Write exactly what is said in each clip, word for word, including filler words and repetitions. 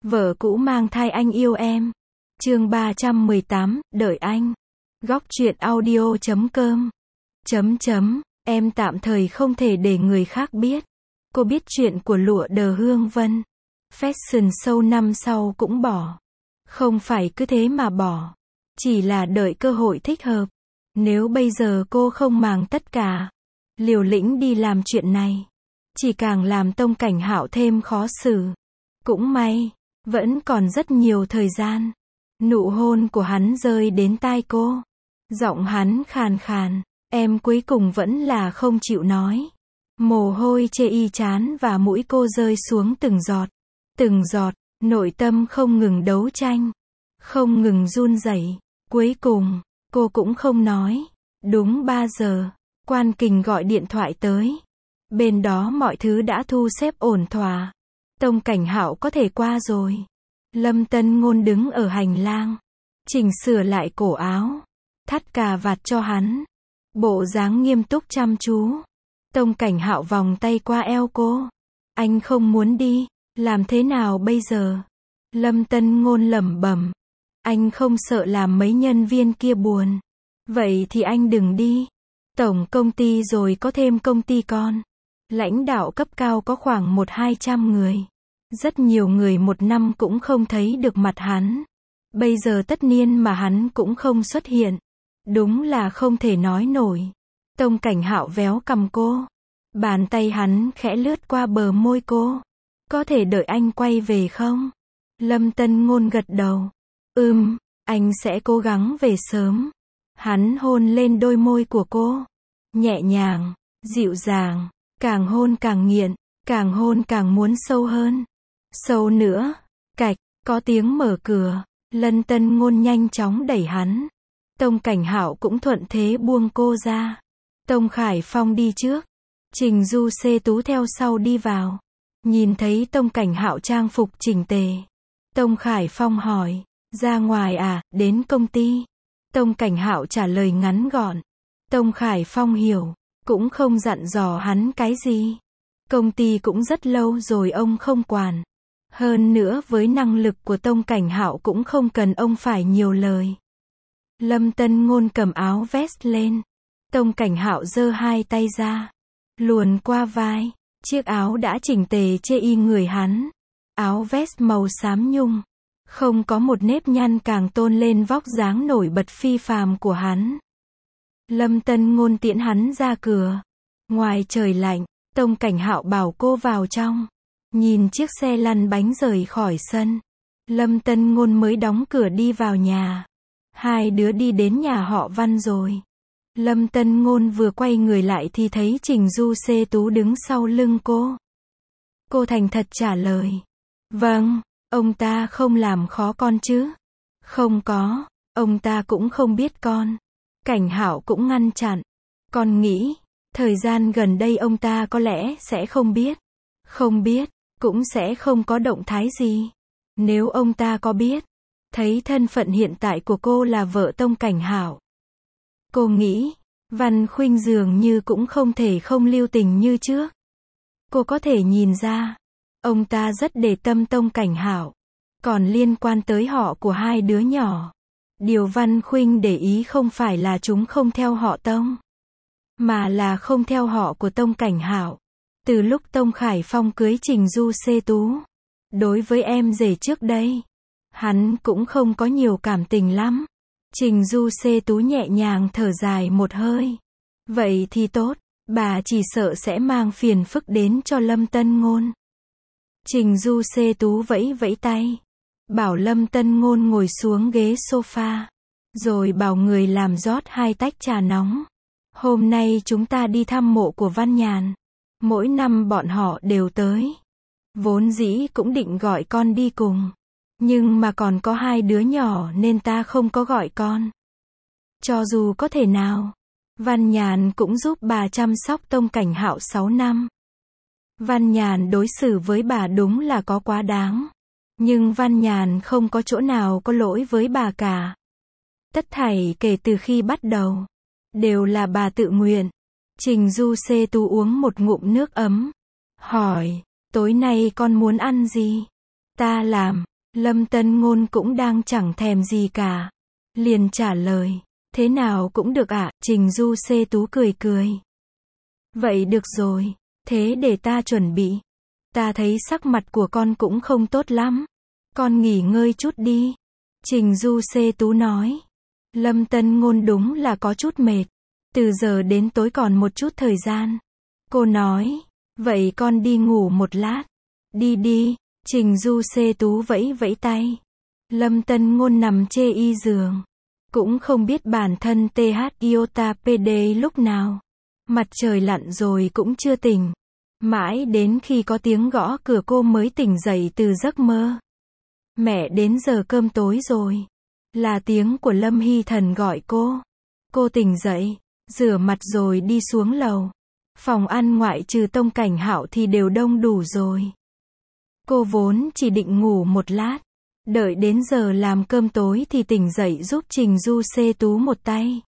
Vợ cũ mang thai anh yêu em. Chương ba trăm mười tám, đợi anh. Góc truyện audio chấm com. Chấm chấm, em tạm thời không thể để người khác biết. Cô biết chuyện của Lụa Đờ Hương Vân. Fashion show năm sau cũng bỏ. Không phải cứ thế mà bỏ. Chỉ là đợi cơ hội thích hợp. Nếu bây giờ cô không màng tất cả, liều lĩnh đi làm chuyện này, chỉ càng làm Tông Cảnh Hạo thêm khó xử. Cũng may, vẫn còn rất nhiều thời gian. Nụ hôn của hắn rơi đến tai cô. Giọng hắn khàn khàn, em cuối cùng vẫn là không chịu nói. Mồ hôi chê y chán và mũi cô rơi xuống từng giọt. Từng giọt, nội tâm không ngừng đấu tranh, không ngừng run rẩy. Cuối cùng, cô cũng không nói. Đúng ba giờ, Quan Kình gọi điện thoại tới. Bên đó mọi thứ đã thu xếp ổn thỏa. Tông Cảnh Hạo có thể qua rồi. Lâm Tân Ngôn đứng ở hành lang, chỉnh sửa lại cổ áo, thắt cà vạt cho hắn. Bộ dáng nghiêm túc chăm chú. Tông Cảnh Hạo vòng tay qua eo cô. Anh không muốn đi, làm thế nào bây giờ? Lâm Tân Ngôn lẩm bẩm. Anh không sợ làm mấy nhân viên kia buồn. Vậy thì anh đừng đi. Tổng công ty rồi có thêm công ty con. Lãnh đạo cấp cao có khoảng một hai trăm người. Rất nhiều người một năm cũng không thấy được mặt hắn. Bây giờ tất niên mà hắn cũng không xuất hiện. Đúng là không thể nói nổi. Tông Cảnh Hạo véo cằm cô. Bàn tay hắn khẽ lướt qua bờ môi cô. Có thể đợi anh quay về không? Lâm Tân Ngôn gật đầu. Ừm, anh sẽ cố gắng về sớm. Hắn hôn lên đôi môi của cô. Nhẹ nhàng, dịu dàng, càng hôn càng nghiện, càng hôn càng muốn sâu hơn. Sâu nữa. Cạch, có tiếng mở cửa. Lâm Tân Ngôn nhanh chóng đẩy hắn. Tông Cảnh Hạo cũng thuận thế buông cô ra. Tông Khải Phong đi trước. Trình Du Xê Tú theo sau đi vào. Nhìn thấy Tông Cảnh Hạo trang phục chỉnh tề. Tông Khải Phong hỏi, ra ngoài à, đến công ty? Tông Cảnh Hạo trả lời ngắn gọn. Tông Khải Phong hiểu, cũng không dặn dò hắn cái gì. Công ty cũng rất lâu rồi ông không quản. Hơn nữa với năng lực của Tông Cảnh Hạo cũng không cần ông phải nhiều lời. Lâm Tân Ngôn cầm áo vest lên. Tông Cảnh Hạo giơ hai tay ra, luồn qua vai. Chiếc áo đã chỉnh tề chê y người hắn. Áo vest màu xám nhung, không có một nếp nhăn càng tôn lên vóc dáng nổi bật phi phàm của hắn. Lâm Tân Ngôn tiễn hắn ra cửa. Ngoài trời lạnh, Tông Cảnh Hạo bảo cô vào trong. Nhìn chiếc xe lăn bánh rời khỏi sân. Lâm Tân Ngôn mới đóng cửa đi vào nhà. Hai đứa đi đến nhà họ Văn rồi. Lâm Tân Ngôn vừa quay người lại thì thấy Trình Du Xê Tú đứng sau lưng cô. Cô thành thật trả lời. Vâng, ông ta không làm khó con chứ? Không có, ông ta cũng không biết con. Cảnh Hạo cũng ngăn chặn. Con nghĩ, thời gian gần đây ông ta có lẽ sẽ không biết. Không biết, cũng sẽ không có động thái gì. Nếu ông ta có biết, thấy thân phận hiện tại của cô là vợ Tông Cảnh Hạo. Cô nghĩ, Văn Khuynh dường như cũng không thể không lưu tình như trước. Cô có thể nhìn ra, ông ta rất để tâm Tông Cảnh Hạo. Còn liên quan tới họ của hai đứa nhỏ, điều Văn Khuynh để ý không phải là chúng không theo họ Tông, mà là không theo họ của Tông Cảnh Hạo. Từ lúc Tông Khải Phong cưới Trình Du Xê Tú, đối với em rể trước đây, hắn cũng không có nhiều cảm tình lắm. Trình Du Xê Tú nhẹ nhàng thở dài một hơi. Vậy thì tốt, bà chỉ sợ sẽ mang phiền phức đến cho Lâm Tân Ngôn. Trình Du Xê Tú vẫy vẫy tay, bảo Lâm Tân Ngôn ngồi xuống ghế sofa, rồi bảo người làm rót hai tách trà nóng. Hôm nay chúng ta đi thăm mộ của Văn Nhàn. Mỗi năm bọn họ đều tới. Vốn dĩ cũng định gọi con đi cùng. Nhưng mà còn có hai đứa nhỏ nên ta không có gọi con. Cho dù có thể nào, Văn Nhàn cũng giúp bà chăm sóc Tông Cảnh Hạo sáu năm. Văn Nhàn đối xử với bà đúng là có quá đáng. Nhưng Văn Nhàn không có chỗ nào có lỗi với bà cả. Tất thảy kể từ khi bắt đầu, đều là bà tự nguyện. Trình Du Xê Tú uống một ngụm nước ấm. Hỏi, tối nay con muốn ăn gì? Ta làm. Lâm Tân Ngôn cũng đang chẳng thèm gì cả. Liền trả lời, thế nào cũng được ạ, Trình Du Xê Tú cười cười. Vậy được rồi, thế để ta chuẩn bị. Ta thấy sắc mặt của con cũng không tốt lắm. Con nghỉ ngơi chút đi. Trình Du Xê Tú nói. Lâm Tân Ngôn đúng là có chút mệt. Từ giờ đến tối còn một chút thời gian. Cô nói, vậy con đi ngủ một lát. Đi đi, Trình Du Xê Tú vẫy vẫy tay. Lâm Tân Ngôn nằm chê y giường. Cũng không biết bản thân tê hát Iota pê đê lúc nào. Mặt trời lặn rồi cũng chưa tỉnh. Mãi đến khi có tiếng gõ cửa cô mới tỉnh dậy từ giấc mơ. Mẹ đến giờ cơm tối rồi. Là tiếng của Lâm Hy Thần gọi cô. Cô tỉnh dậy, rửa mặt rồi đi xuống lầu. Phòng ăn ngoại trừ Tông Cảnh Hạo thì đều đông đủ rồi. Cô vốn chỉ định ngủ một lát. Đợi đến giờ làm cơm tối thì tỉnh dậy giúp Trình Du Xê Tú một tay.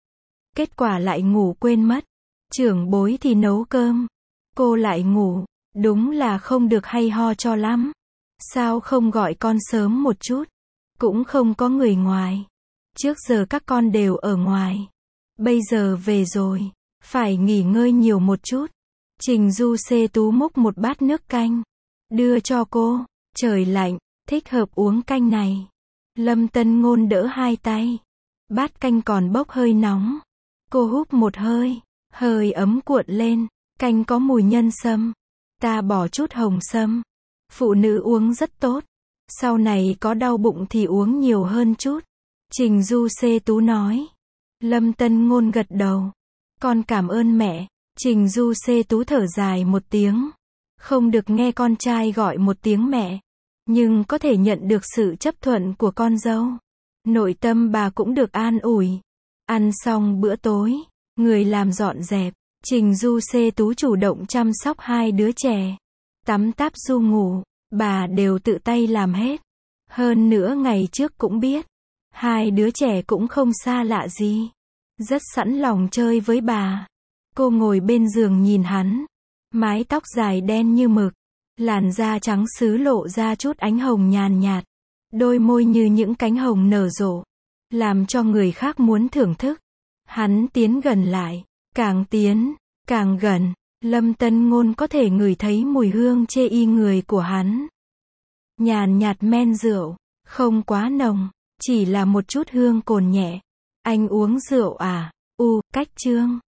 Kết quả lại ngủ quên mất. Trưởng bối thì nấu cơm. Cô lại ngủ. Đúng là không được hay ho cho lắm. Sao không gọi con sớm một chút? Cũng không có người ngoài. Trước giờ các con đều ở ngoài. Bây giờ về rồi. Phải nghỉ ngơi nhiều một chút. Trình Du Xê Tú múc một bát nước canh. Đưa cho cô. Trời lạnh. Thích hợp uống canh này. Lâm Tân Ngôn đỡ hai tay. Bát canh còn bốc hơi nóng. Cô húp một hơi. Hơi ấm cuộn lên. Canh có mùi nhân sâm. Ta bỏ chút hồng sâm. Phụ nữ uống rất tốt. Sau này có đau bụng thì uống nhiều hơn chút. Trình Du Xê Tú nói. Lâm Tân Ngôn gật đầu. Con cảm ơn mẹ. Trình Du Xê Tú thở dài một tiếng. Không được nghe con trai gọi một tiếng mẹ. Nhưng có thể nhận được sự chấp thuận của con dâu. Nội tâm bà cũng được an ủi. Ăn xong bữa tối. Người làm dọn dẹp. Trình Du Xê Tú chủ động chăm sóc hai đứa trẻ. Tắm táp du ngủ. Bà đều tự tay làm hết. Hơn nữa ngày trước cũng biết. Hai đứa trẻ cũng không xa lạ gì. Rất sẵn lòng chơi với bà. Cô ngồi bên giường nhìn hắn. Mái tóc dài đen như mực. Làn da trắng sứ lộ ra chút ánh hồng nhàn nhạt. Đôi môi như những cánh hồng nở rộ. Làm cho người khác muốn thưởng thức. Hắn tiến gần lại. Càng tiến, càng gần. Lâm Tân Ngôn có thể ngửi thấy mùi hương chê y người của hắn. Nhàn nhạt men rượu. Không quá nồng. Chỉ là một chút hương cồn nhẹ. Anh uống rượu à? U, cách chương.